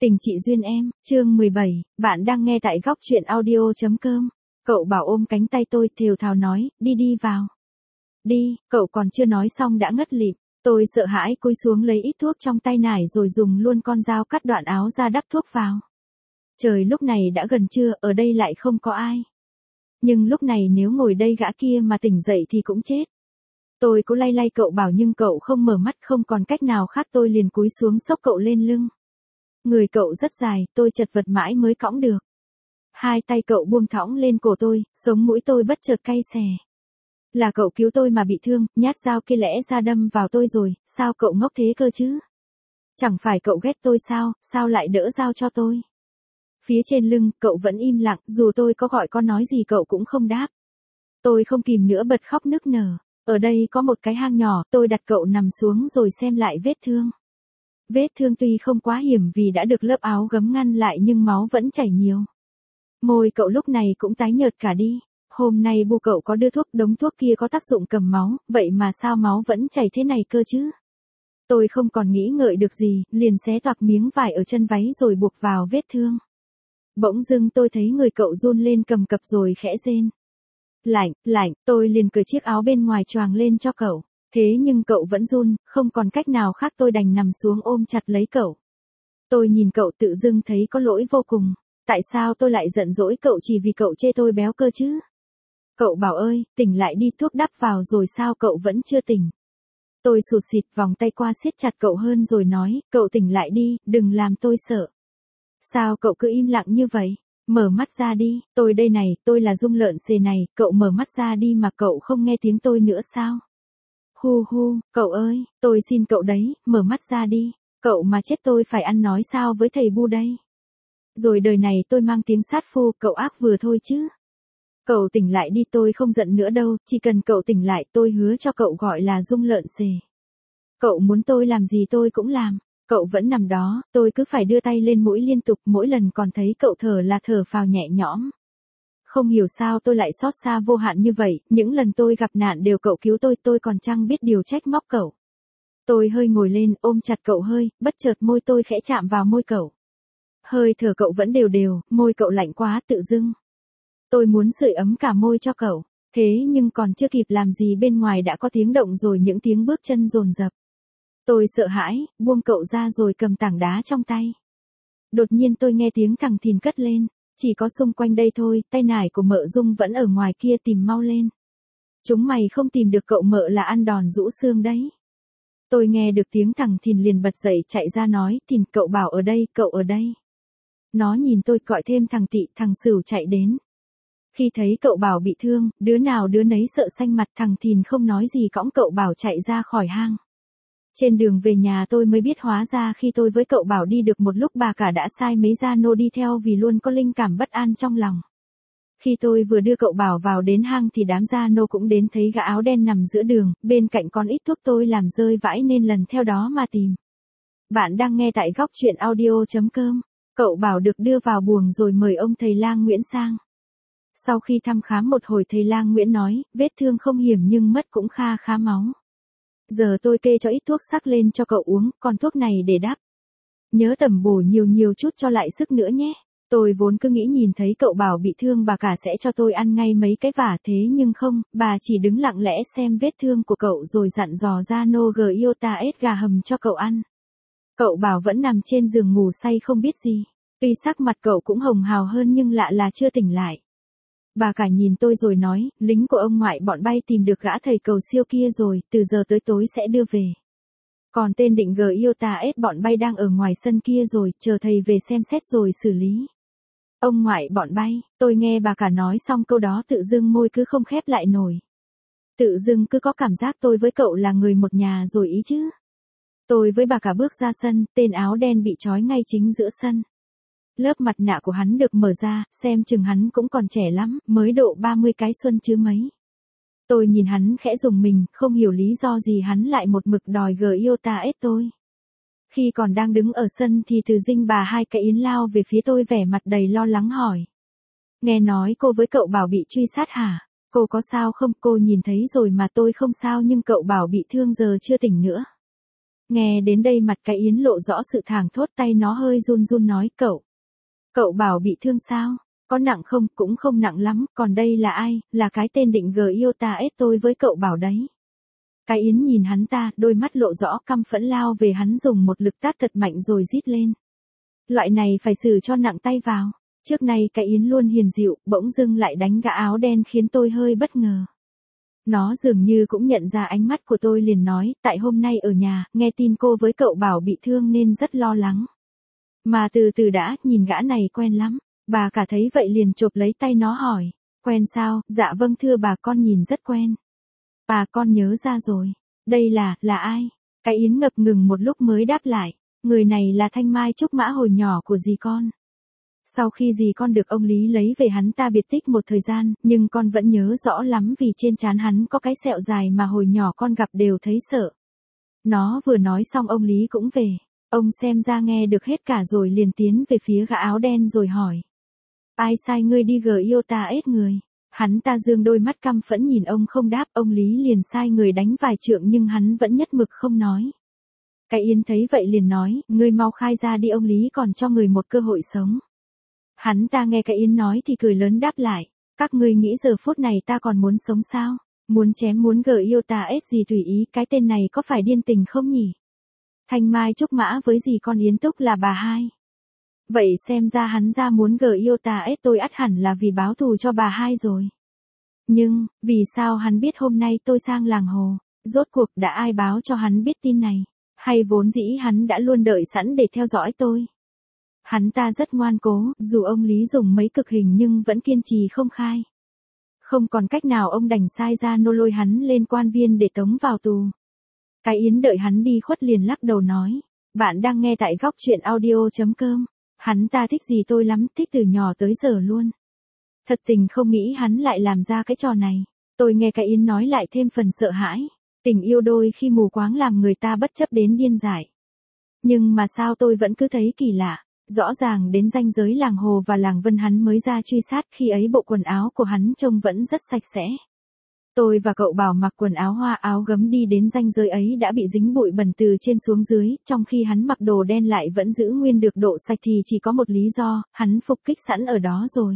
Tình chị duyên em, chương 17, bạn đang nghe tại góc truyện audio.com. Cậu Bảo ôm cánh tay tôi thều thào nói, đi vào. Đi, cậu còn chưa nói xong đã ngất lịm. Tôi sợ hãi cúi xuống lấy ít thuốc trong tay nải rồi dùng luôn con dao cắt đoạn áo ra đắp thuốc vào. Trời lúc này đã gần trưa, ở đây lại không có ai. Nhưng lúc này nếu ngồi đây gã kia mà tỉnh dậy thì cũng chết. Tôi cố lay cậu Bảo nhưng cậu không mở mắt, không còn cách nào khác tôi liền cúi xuống xốc cậu lên lưng. Người cậu rất dài, tôi chật vật mãi mới cõng được. Hai tay cậu buông thõng lên cổ tôi, sống mũi tôi bất chợt cay xè. Là cậu cứu tôi mà bị thương, nhát dao kia lẽ ra đâm vào tôi rồi, sao cậu ngốc thế cơ chứ? Chẳng phải cậu ghét tôi sao lại đỡ dao cho tôi? Phía trên lưng, cậu vẫn im lặng, dù tôi có gọi có nói gì cậu cũng không đáp. Tôi không kìm nữa bật khóc nức nở. Ở đây có một cái hang nhỏ, tôi đặt cậu nằm xuống rồi xem lại vết thương. Vết thương tuy không quá hiểm vì đã được lớp áo gấm ngăn lại nhưng máu vẫn chảy nhiều. Môi cậu lúc này cũng tái nhợt cả đi. Hôm nay bu cậu có đưa thuốc, đống thuốc kia có tác dụng cầm máu, vậy mà sao máu vẫn chảy thế này cơ chứ? Tôi không còn nghĩ ngợi được gì, liền xé toạc miếng vải ở chân váy rồi buộc vào vết thương. Bỗng dưng tôi thấy người cậu run lên cầm cập rồi khẽ rên. Lạnh, tôi liền cởi chiếc áo bên ngoài choàng lên cho cậu. Thế nhưng cậu vẫn run, không còn cách nào khác tôi đành nằm xuống ôm chặt lấy cậu. Tôi nhìn cậu tự dưng thấy có lỗi vô cùng. Tại sao tôi lại giận dỗi cậu chỉ vì cậu chê tôi béo cơ chứ? Cậu Bảo ơi, tỉnh lại đi, thuốc đắp vào rồi sao cậu vẫn chưa tỉnh? Tôi sụt sịt vòng tay qua siết chặt cậu hơn rồi nói, cậu tỉnh lại đi, đừng làm tôi sợ. Sao cậu cứ im lặng như vậy? Mở mắt ra đi, tôi đây này, tôi là Dung Lợn Xề này, cậu mở mắt ra đi mà cậu không nghe tiếng tôi nữa sao? Hu, cậu ơi, tôi xin cậu đấy, mở mắt ra đi, cậu mà chết tôi phải ăn nói sao với thầy Bu đây? Rồi đời này tôi mang tiếng sát phu, cậu ác vừa thôi chứ. Cậu tỉnh lại đi, tôi không giận nữa đâu, chỉ cần cậu tỉnh lại tôi hứa cho cậu gọi là Dung Lợn Xề. Cậu muốn tôi làm gì tôi cũng làm. Cậu vẫn nằm đó, tôi cứ phải đưa tay lên mũi liên tục, mỗi lần còn thấy cậu thở là thở phào nhẹ nhõm. Không hiểu sao tôi lại xót xa vô hạn như vậy, những lần tôi gặp nạn đều cậu cứu tôi còn chẳng biết điều trách móc cậu. Tôi hơi ngồi lên, ôm chặt cậu hơi, bất chợt môi tôi khẽ chạm vào môi cậu. Hơi thở cậu vẫn đều, môi cậu lạnh quá tự dưng. Tôi muốn sưởi ấm cả môi cho cậu, thế nhưng còn chưa kịp làm gì bên ngoài đã có tiếng động rồi những tiếng bước chân dồn dập. Tôi sợ hãi, buông cậu ra rồi cầm tảng đá trong tay. Đột nhiên tôi nghe tiếng thằng Thìn cất lên, chỉ có xung quanh đây thôi, tay nải của mợ Dung vẫn ở ngoài kia, tìm mau lên. Chúng mày không tìm được cậu mợ là ăn đòn rũ xương đấy. Tôi nghe được tiếng thằng Thìn liền bật dậy chạy ra nói, Thìn cậu Bảo ở đây, cậu ở đây. Nó nhìn tôi gọi thêm thằng Tị, thằng Sửu chạy đến. Khi thấy cậu Bảo bị thương, đứa nào đứa nấy sợ xanh mặt, thằng Thìn không nói gì cõng cậu Bảo chạy ra khỏi hang. Trên đường về nhà tôi mới biết hóa ra khi tôi với cậu Bảo đi được một lúc bà cả đã sai mấy gia nô đi theo vì luôn có linh cảm bất an trong lòng. Khi tôi vừa đưa cậu Bảo vào đến hang thì đám gia nô cũng đến, thấy gã áo đen nằm giữa đường, bên cạnh còn ít thuốc tôi làm rơi vãi nên lần theo đó mà tìm. Bạn đang nghe tại góc truyện audio.com. Cậu Bảo được đưa vào buồng rồi mời ông thầy lang Nguyễn sang. Sau khi thăm khám một hồi thầy lang Nguyễn nói, vết thương không hiểm nhưng mất cũng khá máu. Giờ tôi kê cho ít thuốc sắc lên cho cậu uống, còn thuốc này để đắp. Nhớ tẩm bổ nhiều chút cho lại sức nữa nhé. Tôi vốn cứ nghĩ nhìn thấy cậu Bảo bị thương bà cả sẽ cho tôi ăn ngay mấy cái vả, thế nhưng không, bà chỉ đứng lặng lẽ xem vết thương của cậu rồi dặn dò ra nô Giota ết gà hầm cho cậu ăn. Cậu Bảo vẫn nằm trên giường ngủ say không biết gì. Tuy sắc mặt cậu cũng hồng hào hơn nhưng lạ là chưa tỉnh lại. Bà cả nhìn tôi rồi nói, lính của ông ngoại bọn bay tìm được gã thầy cầu siêu kia rồi, từ giờ tới tối sẽ đưa về. Còn tên định Giota ết bọn bay đang ở ngoài sân kia rồi, chờ thầy về xem xét rồi xử lý. Ông ngoại bọn bay, tôi nghe bà cả nói xong câu đó tự dưng môi cứ không khép lại nổi. Tự dưng cứ có cảm giác tôi với cậu là người một nhà rồi ý chứ. Tôi với bà cả bước ra sân, tên áo đen bị trói ngay chính giữa sân. Lớp mặt nạ của hắn được mở ra, xem chừng hắn cũng còn trẻ lắm, mới độ 30 cái xuân chứ mấy. Tôi nhìn hắn khẽ rùng mình, không hiểu lý do gì hắn lại một mực đòi Giota ết tôi. Khi còn đang đứng ở sân thì từ dinh bà hai cái yến lao về phía tôi vẻ mặt đầy lo lắng hỏi. Nghe nói cô với cậu Bảo bị truy sát hả? Cô có sao không? Cô nhìn thấy rồi mà tôi không sao nhưng cậu Bảo bị thương giờ chưa tỉnh nữa. Nghe đến đây mặt cái Yến lộ rõ sự thảng thốt, tay nó hơi run run nói cậu bảo bị thương sao? Có nặng không? Cũng không nặng lắm, còn đây là ai? Là cái tên định Giota ép tôi với cậu bảo đấy. Cái Yến nhìn hắn ta, đôi mắt lộ rõ căm phẫn lao về hắn dùng một lực tát thật mạnh rồi rít lên. Loại này phải xử cho nặng tay vào. Trước nay cái Yến luôn hiền dịu, bỗng dưng lại đánh gã áo đen khiến tôi hơi bất ngờ. Nó dường như cũng nhận ra ánh mắt của tôi liền nói, tại hôm nay ở nhà, nghe tin cô với cậu bảo bị thương nên rất lo lắng. Mà từ từ đã, nhìn gã này quen lắm. Bà cả thấy vậy liền chộp lấy tay nó hỏi, quen sao? Dạ vâng thưa bà, con nhìn rất quen. Con nhớ ra rồi. Đây là ai? Cái Yến ngập ngừng một lúc mới đáp lại, người này là Thanh Mai Trúc Mã hồi nhỏ của dì con. Sau khi dì con được ông Lý lấy về hắn ta biệt tích một thời gian, nhưng con vẫn nhớ rõ lắm vì trên trán hắn có cái sẹo dài mà hồi nhỏ con gặp đều thấy sợ. Nó vừa nói xong ông Lý cũng về. Ông xem ra nghe được hết cả rồi liền tiến về phía gã áo đen rồi hỏi. Ai sai ngươi đi Giota ết người? Hắn ta dương đôi mắt căm phẫn nhìn ông không đáp, ông Lý liền sai người đánh vài trượng nhưng hắn vẫn nhất mực không nói. Cái Yến thấy vậy liền nói, ngươi mau khai ra đi, ông Lý còn cho người một cơ hội sống. Hắn ta nghe cái Yến nói thì cười lớn đáp lại, các ngươi nghĩ giờ phút này ta còn muốn sống sao? Muốn chém muốn Giota ết gì tùy ý, cái tên này có phải điên tình không nhỉ? Thanh Mai Trúc Mã với dì con Yến Túc là bà hai. Vậy xem ra hắn ra muốn Giota ết tôi ắt hẳn là vì báo thù cho bà hai rồi. Nhưng, vì sao hắn biết hôm nay tôi sang làng Hồ? Rốt cuộc đã ai báo cho hắn biết tin này? Hay vốn dĩ hắn đã luôn đợi sẵn để theo dõi tôi? Hắn ta rất ngoan cố, dù ông Lý dùng mấy cực hình nhưng vẫn kiên trì không khai. Không còn cách nào ông đành sai ra nô lôi hắn lên quan viên để tống vào tù. Cái Yến đợi hắn đi khuất liền lắc đầu nói, bạn đang nghe tại góc truyện audio.com. Hắn ta thích gì tôi lắm, thích từ nhỏ tới giờ luôn. Thật tình không nghĩ hắn lại làm ra cái trò này. Tôi nghe cái Yến nói lại thêm phần sợ hãi. Tình yêu đôi khi mù quáng làm người ta bất chấp đến điên dại. Nhưng mà sao tôi vẫn cứ thấy kỳ lạ. Rõ ràng đến ranh giới làng Hồ và làng Vân hắn mới ra truy sát, khi ấy bộ quần áo của hắn trông vẫn rất sạch sẽ. Tôi và cậu bảo mặc quần áo hoa áo gấm đi đến ranh giới ấy đã bị dính bụi bẩn từ trên xuống dưới, trong khi hắn mặc đồ đen lại vẫn giữ nguyên được độ sạch thì chỉ có một lý do, hắn phục kích sẵn ở đó rồi.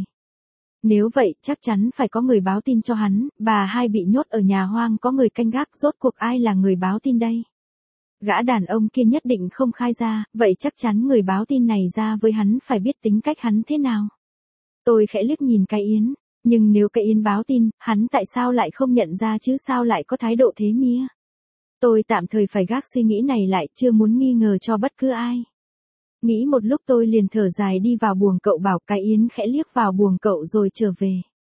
Nếu vậy, chắc chắn phải có người báo tin cho hắn, bà hai bị nhốt ở nhà hoang có người canh gác, rốt cuộc ai là người báo tin đây? Gã đàn ông kia nhất định không khai ra, vậy chắc chắn người báo tin này ra với hắn phải biết tính cách hắn thế nào. Tôi khẽ liếc nhìn cái Yến, nhưng nếu cái Yến báo tin, hắn tại sao lại không nhận ra chứ, sao lại có thái độ thế mía? Tôi tạm thời phải gác suy nghĩ này lại, chưa muốn nghi ngờ cho bất cứ ai. Nghĩ một lúc tôi liền thở dài đi vào buồng cậu bảo. Cái Yến khẽ liếc vào buồng cậu rồi trở về.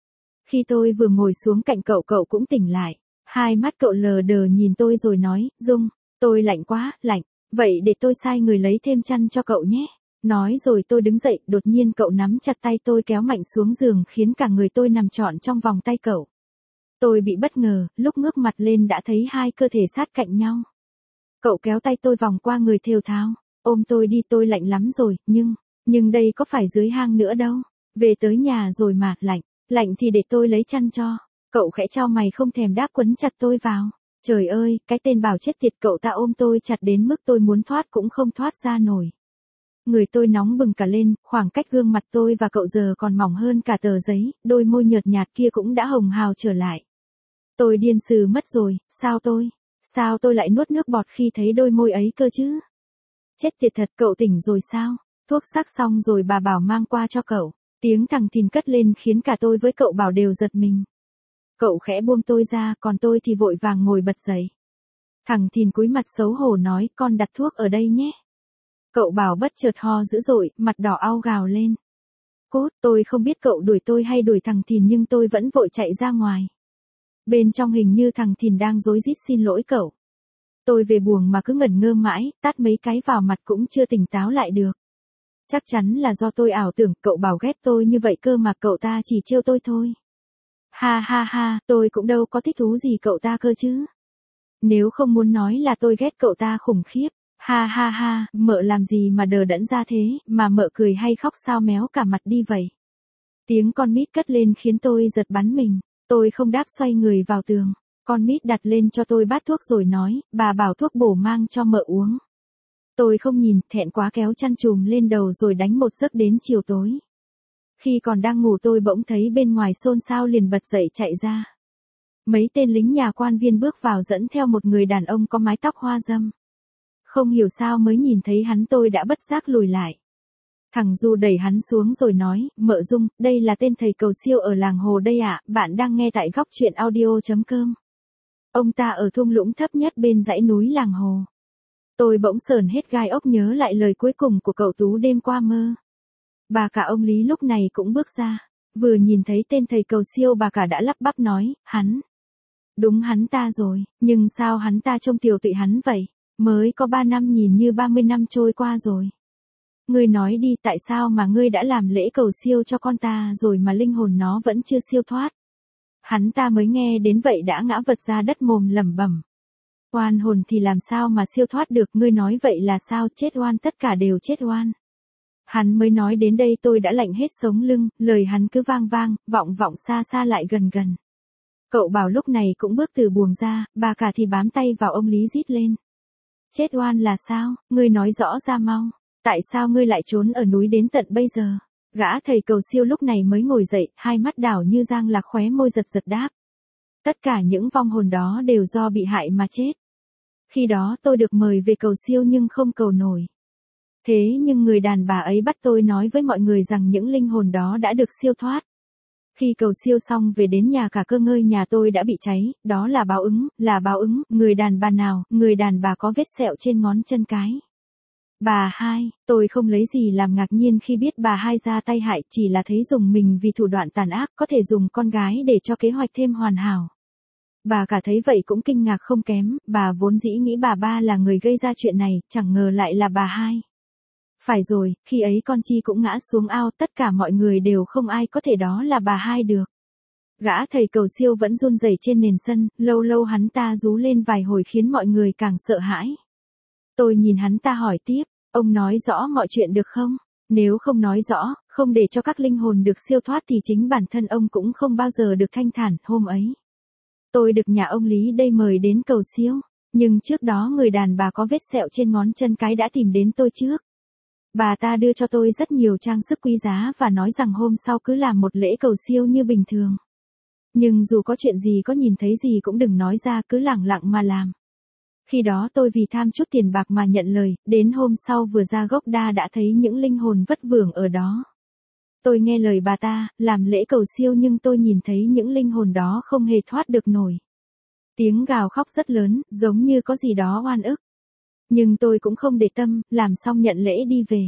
Khi tôi vừa ngồi xuống cạnh cậu, cậu cũng tỉnh lại. Hai mắt cậu lờ đờ nhìn tôi rồi nói, Dung, tôi lạnh quá, lạnh. Vậy để tôi sai người lấy thêm chăn cho cậu nhé. Nói rồi tôi đứng dậy, đột nhiên cậu nắm chặt tay tôi kéo mạnh xuống giường khiến cả người tôi nằm trọn trong vòng tay cậu. Tôi bị bất ngờ, lúc ngước mặt lên đã thấy hai cơ thể sát cạnh nhau. Cậu kéo tay tôi vòng qua người thều thào, ôm tôi đi, tôi lạnh lắm rồi, nhưng đây có phải dưới hang nữa đâu. Về tới nhà rồi mà, lạnh thì để tôi lấy chăn cho. Cậu khẽ chau mày không thèm đáp, quấn chặt tôi vào. Trời ơi, cái tên bảo chết tiệt, cậu ta ôm tôi chặt đến mức tôi muốn thoát cũng không thoát ra nổi. Người tôi nóng bừng cả lên, khoảng cách gương mặt tôi và cậu giờ còn mỏng hơn cả tờ giấy, đôi môi nhợt nhạt kia cũng đã hồng hào trở lại. Tôi điên sừ mất rồi, sao tôi lại nuốt nước bọt khi thấy đôi môi ấy cơ chứ? Chết tiệt thật, cậu tỉnh rồi sao? Thuốc sắc xong rồi bà bảo mang qua cho cậu. Tiếng thằng Thìn cất lên khiến cả tôi với cậu bảo đều giật mình. Cậu khẽ buông tôi ra, còn tôi thì vội vàng ngồi bật dậy. Thằng Thìn cúi mặt xấu hổ nói, con đặt thuốc ở đây nhé. Cậu bảo bất chợt ho dữ dội, mặt đỏ au gào lên. Cút, tôi không biết cậu đuổi tôi hay đuổi thằng Thìn nhưng tôi vẫn vội chạy ra ngoài. Bên trong hình như thằng Thìn đang rối rít xin lỗi cậu. Tôi về buồng mà cứ ngẩn ngơ mãi, tát mấy cái vào mặt cũng chưa tỉnh táo lại được. Chắc chắn là do tôi ảo tưởng, cậu bảo ghét tôi như vậy cơ mà cậu ta chỉ trêu tôi thôi. Ha ha ha, tôi cũng đâu có thích thú gì cậu ta cơ chứ. Nếu không muốn nói là tôi ghét cậu ta khủng khiếp. Ha ha ha, mợ làm gì mà đờ đẫn ra thế, mà mợ cười hay khóc sao méo cả mặt đi vậy. Tiếng con mít cất lên khiến tôi giật bắn mình. Tôi không đáp, xoay người vào tường. Con mít đặt lên cho tôi bát thuốc rồi nói, bà bảo thuốc bổ mang cho mợ uống. Tôi không nhìn, thẹn quá kéo chăn chùm lên đầu rồi đánh một giấc đến chiều tối. Khi còn đang ngủ tôi bỗng thấy bên ngoài xôn xao liền bật dậy chạy ra. Mấy tên lính nhà quan viên bước vào dẫn theo một người đàn ông có mái tóc hoa râm. Không hiểu sao mới nhìn thấy hắn tôi đã bất giác lùi lại. Thằng Du đẩy hắn xuống rồi nói, mợ Dung, đây là tên thầy cầu siêu ở làng Hồ đây ạ, bạn đang nghe tại góc truyện audio.com. Ông ta ở thung lũng thấp nhất bên dãy núi làng Hồ. Tôi bỗng sởn hết gai ốc nhớ lại lời cuối cùng của cậu Tú đêm qua mơ. Bà cả ông Lý lúc này cũng bước ra. Vừa nhìn thấy tên thầy cầu siêu bà cả đã lắp bắp nói, hắn. Đúng hắn ta rồi, nhưng sao hắn ta trông tiều tụy hắn vậy? Mới có 3 năm nhìn như 30 năm trôi qua rồi. Ngươi nói đi tại sao mà ngươi đã làm lễ cầu siêu cho con ta rồi mà linh hồn nó vẫn chưa siêu thoát. Hắn ta mới nghe đến vậy đã ngã vật ra đất mồm lẩm bẩm. Oan hồn thì làm sao mà siêu thoát được, ngươi nói vậy là sao, chết oan, tất cả đều chết oan. Hắn mới nói đến đây tôi đã lạnh hết sống lưng, lời hắn cứ vang vang, vọng vọng xa xa lại gần gần. Cậu Bảo lúc này cũng bước từ buồng ra, bà cả thì bám tay vào ông Lý rít lên. Chết oan là sao, ngươi nói rõ ra mau. Tại sao ngươi lại trốn ở núi đến tận bây giờ? Gã thầy cầu siêu lúc này mới ngồi dậy, hai mắt đảo như giang lạc, khóe môi giật giật đáp. Tất cả những vong hồn đó đều do bị hại mà chết. Khi đó tôi được mời về cầu siêu nhưng không cầu nổi. Thế nhưng người đàn bà ấy bắt tôi nói với mọi người rằng những linh hồn đó đã được siêu thoát. Khi cầu siêu xong về đến nhà cả cơ ngơi nhà tôi đã bị cháy, đó là báo ứng, người đàn bà nào, người đàn bà có vết sẹo trên ngón chân cái. Bà hai, tôi không lấy gì làm ngạc nhiên khi biết bà hai ra tay hại, chỉ là thấy dùng mình vì thủ đoạn tàn ác, có thể dùng con gái để cho kế hoạch thêm hoàn hảo. Bà cả thấy vậy cũng kinh ngạc không kém, bà vốn dĩ nghĩ bà ba là người gây ra chuyện này, chẳng ngờ lại là bà hai. Phải rồi, khi ấy con Chi cũng ngã xuống ao, tất cả mọi người đều không ai có thể đó là bà hai được. Gã thầy cầu siêu vẫn run rẩy trên nền sân, lâu lâu hắn ta rú lên vài hồi khiến mọi người càng sợ hãi. Tôi nhìn hắn ta hỏi tiếp, ông nói rõ mọi chuyện được không? Nếu không nói rõ, không để cho các linh hồn được siêu thoát thì chính bản thân ông cũng không bao giờ được thanh thản. Hôm ấy, tôi được nhà ông Lý đây mời đến cầu siêu, nhưng trước đó người đàn bà có vết sẹo trên ngón chân cái đã tìm đến tôi trước. Bà ta đưa cho tôi rất nhiều trang sức quý giá và nói rằng hôm sau cứ làm một lễ cầu siêu như bình thường. Nhưng dù có chuyện gì có nhìn thấy gì cũng đừng nói ra, cứ lẳng lặng mà làm. Khi đó tôi vì tham chút tiền bạc mà nhận lời, đến hôm sau vừa ra gốc đa đã thấy những linh hồn vất vưởng ở đó. Tôi nghe lời bà ta, làm lễ cầu siêu nhưng tôi nhìn thấy những linh hồn đó không hề thoát được nổi. Tiếng gào khóc rất lớn, giống như có gì đó oan ức. Nhưng tôi cũng không để tâm, làm xong nhận lễ đi về.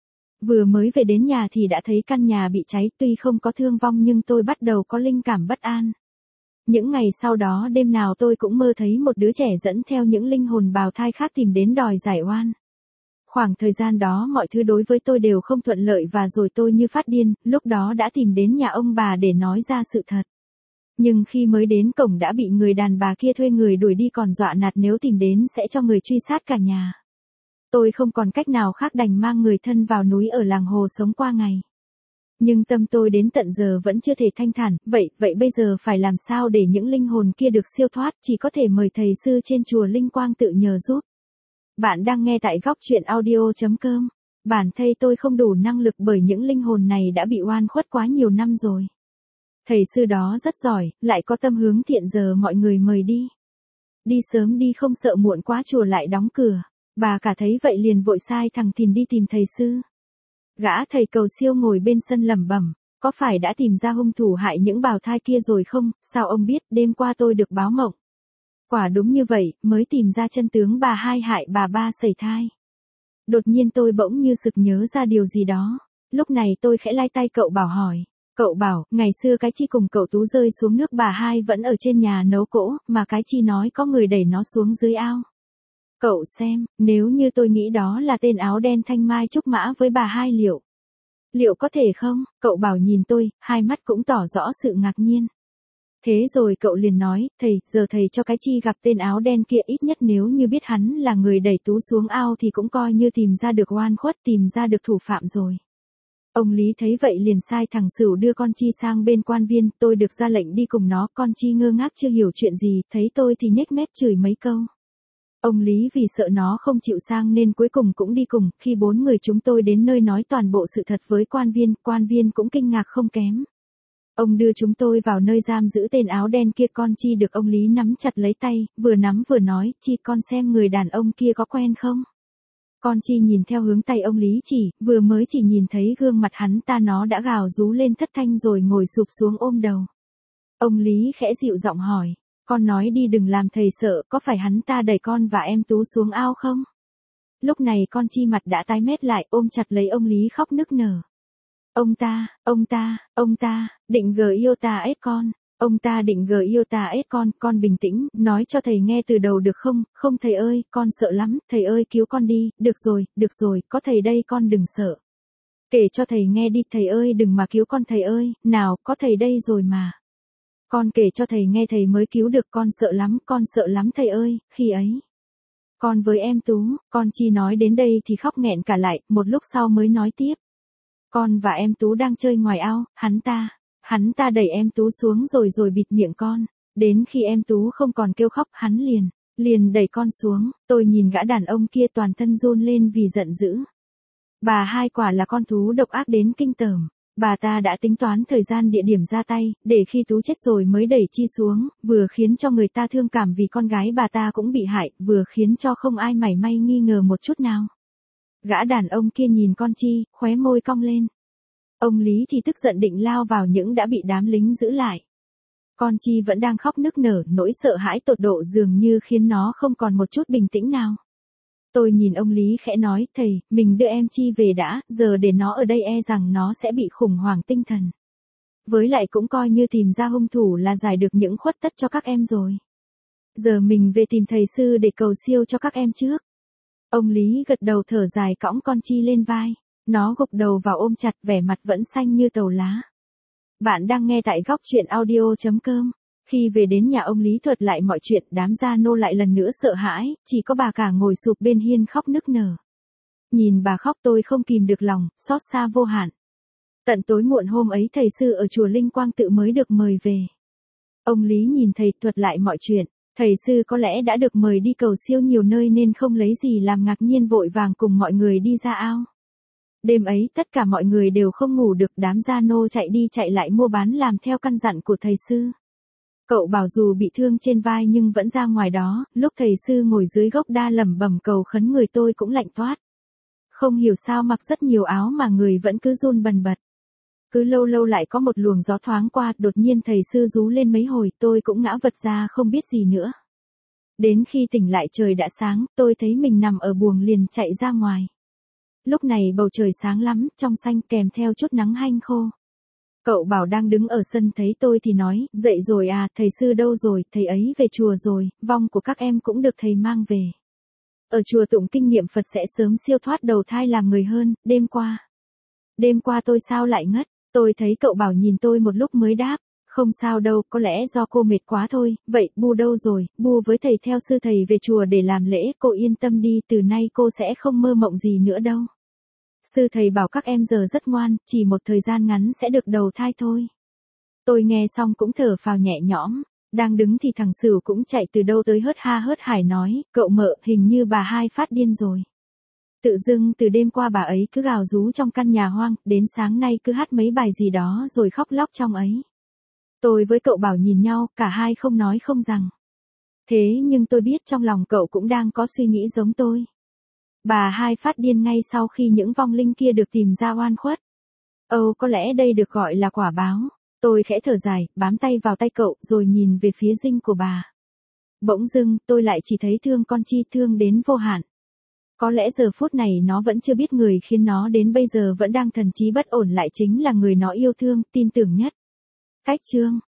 Vừa mới về đến nhà thì đã thấy căn nhà bị cháy, tuy không có thương vong nhưng tôi bắt đầu có linh cảm bất an. Những ngày sau đó đêm nào tôi cũng mơ thấy một đứa trẻ dẫn theo những linh hồn bào thai khác tìm đến đòi giải oan. Khoảng thời gian đó mọi thứ đối với tôi đều không thuận lợi và rồi tôi như phát điên, lúc đó đã tìm đến nhà ông bà để nói ra sự thật. Nhưng khi mới đến cổng đã bị người đàn bà kia thuê người đuổi đi còn dọa nạt nếu tìm đến sẽ cho người truy sát cả nhà. Tôi không còn cách nào khác đành mang người thân vào núi ở làng Hồ sống qua ngày. Nhưng tâm tôi đến tận giờ vẫn chưa thể thanh thản, vậy bây giờ phải làm sao để những linh hồn kia được siêu thoát, chỉ có thể mời thầy sư trên chùa Linh Quang tự nhờ giúp. Bạn đang nghe tại góc truyện audio.com. Bản thân tôi không đủ năng lực bởi những linh hồn này đã bị oan khuất quá nhiều năm rồi. Thầy sư đó rất giỏi, lại có tâm hướng thiện, giờ mọi người mời đi. Đi sớm đi không sợ muộn quá chùa lại đóng cửa. Bà cả thấy vậy liền vội sai thằng Thìn đi tìm thầy sư. Gã thầy cầu siêu ngồi bên sân lẩm bẩm, có phải đã tìm ra hung thủ hại những bào thai kia rồi không, sao ông biết, đêm qua tôi được báo mộng. Quả đúng như vậy, mới tìm ra chân tướng bà hai hại bà ba sẩy thai. Đột nhiên tôi bỗng như sực nhớ ra điều gì đó. Lúc này tôi khẽ lai tay cậu Bảo hỏi. Cậu Bảo, ngày xưa cái Chi cùng cậu Tú rơi xuống nước, bà hai vẫn ở trên nhà nấu cỗ, mà cái Chi nói có người đẩy nó xuống dưới ao. Cậu xem, nếu như tôi nghĩ đó là tên áo đen thanh mai trúc mã với bà hai liệu có thể không? Cậu Bảo nhìn tôi, hai mắt cũng tỏ rõ sự ngạc nhiên. Thế rồi cậu liền nói, giờ thầy cho cái Chi gặp tên áo đen kia, ít nhất nếu như biết hắn là người đẩy Tú xuống ao thì cũng coi như tìm ra được oan khuất, tìm ra được thủ phạm rồi. Ông Lý thấy vậy liền sai thằng Sửu đưa con Chi sang bên quan viên, tôi được ra lệnh đi cùng nó, con Chi ngơ ngác chưa hiểu chuyện gì, thấy tôi thì nhếch mép chửi mấy câu. Ông Lý vì sợ nó không chịu sang nên cuối cùng cũng đi cùng, khi 4 người chúng tôi đến nơi nói toàn bộ sự thật với quan viên cũng kinh ngạc không kém. Ông đưa chúng tôi vào nơi giam giữ tên áo đen kia, con Chi được ông Lý nắm chặt lấy tay, vừa nắm vừa nói, Chi con xem người đàn ông kia có quen không? Con Chi nhìn theo hướng tay ông Lý chỉ, vừa mới chỉ nhìn thấy gương mặt hắn ta nó đã gào rú lên thất thanh rồi ngồi sụp xuống ôm đầu. Ông Lý khẽ dịu giọng hỏi, con nói đi đừng làm thầy sợ, có phải hắn ta đẩy con và em Tú xuống ao không? Lúc này con Chi mặt đã tái mét lại ôm chặt lấy ông Lý khóc nức nở. Ông ta, định gờ yêu ta ết con. Ông ta định gờ yêu ta ết con bình tĩnh, nói cho thầy nghe từ đầu được không? Không thầy ơi, con sợ lắm, thầy ơi cứu con đi, được rồi, có thầy đây con đừng sợ. Kể cho thầy nghe đi, thầy ơi đừng mà cứu con thầy ơi, nào, có thầy đây rồi mà. Con kể cho thầy nghe thầy mới cứu được, con sợ lắm thầy ơi, khi ấy. Con với em Tú, con Chi nói đến đây thì khóc nghẹn cả lại, một lúc sau mới nói tiếp. Con và em Tú đang chơi ngoài ao, hắn ta đẩy em Tú xuống rồi bịt miệng con, đến khi em Tú không còn kêu khóc hắn liền đẩy con xuống, tôi nhìn gã đàn ông kia toàn thân run lên vì giận dữ. Bà hai quả là con thú độc ác đến kinh tởm, bà ta đã tính toán thời gian địa điểm ra tay, để khi Tú chết rồi mới đẩy Chi xuống, vừa khiến cho người ta thương cảm vì con gái bà ta cũng bị hại, vừa khiến cho không ai mảy may nghi ngờ một chút nào. Gã đàn ông kia nhìn con Chi, khóe môi cong lên. Ông Lý thì tức giận định lao vào nhưng đã bị đám lính giữ lại. Con Chi vẫn đang khóc nức nở, nỗi sợ hãi tột độ dường như khiến nó không còn một chút bình tĩnh nào. Tôi nhìn ông Lý khẽ nói, thầy, mình đưa em Chi về đã, giờ để nó ở đây e rằng nó sẽ bị khủng hoảng tinh thần. Với lại cũng coi như tìm ra hung thủ là giải được những khuất tất cho các em rồi. Giờ mình về tìm thầy sư để cầu siêu cho các em trước. Ông Lý gật đầu thở dài cõng con Chi lên vai. Nó gục đầu vào ôm chặt, vẻ mặt vẫn xanh như tàu lá. Bạn đang nghe tại góc truyện audio.com. Khi về đến nhà ông Lý thuật lại mọi chuyện, đám gia nô lại lần nữa sợ hãi, chỉ có bà cả ngồi sụp bên hiên khóc nức nở. Nhìn bà khóc tôi không kìm được lòng, xót xa vô hạn. Tận tối muộn hôm ấy thầy sư ở chùa Linh Quang Tự mới được mời về. Ông Lý nhìn thầy thuật lại mọi chuyện, thầy sư có lẽ đã được mời đi cầu siêu nhiều nơi nên không lấy gì làm ngạc nhiên vội vàng cùng mọi người đi ra ao. Đêm ấy tất cả mọi người đều không ngủ được, đám gia nô chạy đi chạy lại mua bán làm theo căn dặn của thầy sư. Cậu Bảo dù bị thương trên vai nhưng vẫn ra ngoài đó, lúc thầy sư ngồi dưới gốc đa lẩm bẩm cầu khấn người tôi cũng lạnh toát. Không hiểu sao mặc rất nhiều áo mà người vẫn cứ run bần bật. Cứ lâu lâu lại có một luồng gió thoáng qua, đột nhiên thầy sư rú lên mấy hồi, tôi cũng ngã vật ra không biết gì nữa. Đến khi tỉnh lại trời đã sáng, tôi thấy mình nằm ở buồng liền chạy ra ngoài. Lúc này bầu trời sáng lắm, trong xanh kèm theo chút nắng hanh khô. Cậu Bảo đang đứng ở sân thấy tôi thì nói, dậy rồi à, thầy sư đâu rồi, thầy ấy về chùa rồi, vong của các em cũng được thầy mang về. Ở chùa tụng kinh nghiệm Phật sẽ sớm siêu thoát đầu thai làm người hơn, đêm qua tôi sao lại ngất, tôi thấy cậu Bảo nhìn tôi một lúc mới đáp, không sao đâu, có lẽ do cô mệt quá thôi, vậy Bu đâu rồi, Bu với thầy theo sư thầy về chùa để làm lễ, cô yên tâm đi, từ nay cô sẽ không mơ mộng gì nữa đâu. Sư thầy bảo các em giờ rất ngoan, chỉ một thời gian ngắn sẽ được đầu thai thôi. Tôi nghe xong cũng thở phào nhẹ nhõm, đang đứng thì thằng Sửu cũng chạy từ đâu tới hớt ha hớt hải nói, cậu Mợ, hình như bà hai phát điên rồi. Tự dưng từ đêm qua bà ấy cứ gào rú trong căn nhà hoang, đến sáng nay cứ hát mấy bài gì đó rồi khóc lóc trong ấy. Tôi với cậu Bảo nhìn nhau, cả hai không nói không rằng. Thế nhưng tôi biết trong lòng cậu cũng đang có suy nghĩ giống tôi. Bà hai phát điên ngay sau khi những vong linh kia được tìm ra oan khuất. Có lẽ đây được gọi là quả báo. Tôi khẽ thở dài, bám tay vào tay cậu rồi nhìn về phía dinh của bà. Bỗng dưng, tôi lại chỉ thấy thương con Chi, thương đến vô hạn. Có lẽ giờ phút này nó vẫn chưa biết người khiến nó đến bây giờ vẫn đang thần trí bất ổn lại chính là người nó yêu thương, tin tưởng nhất. Cách chương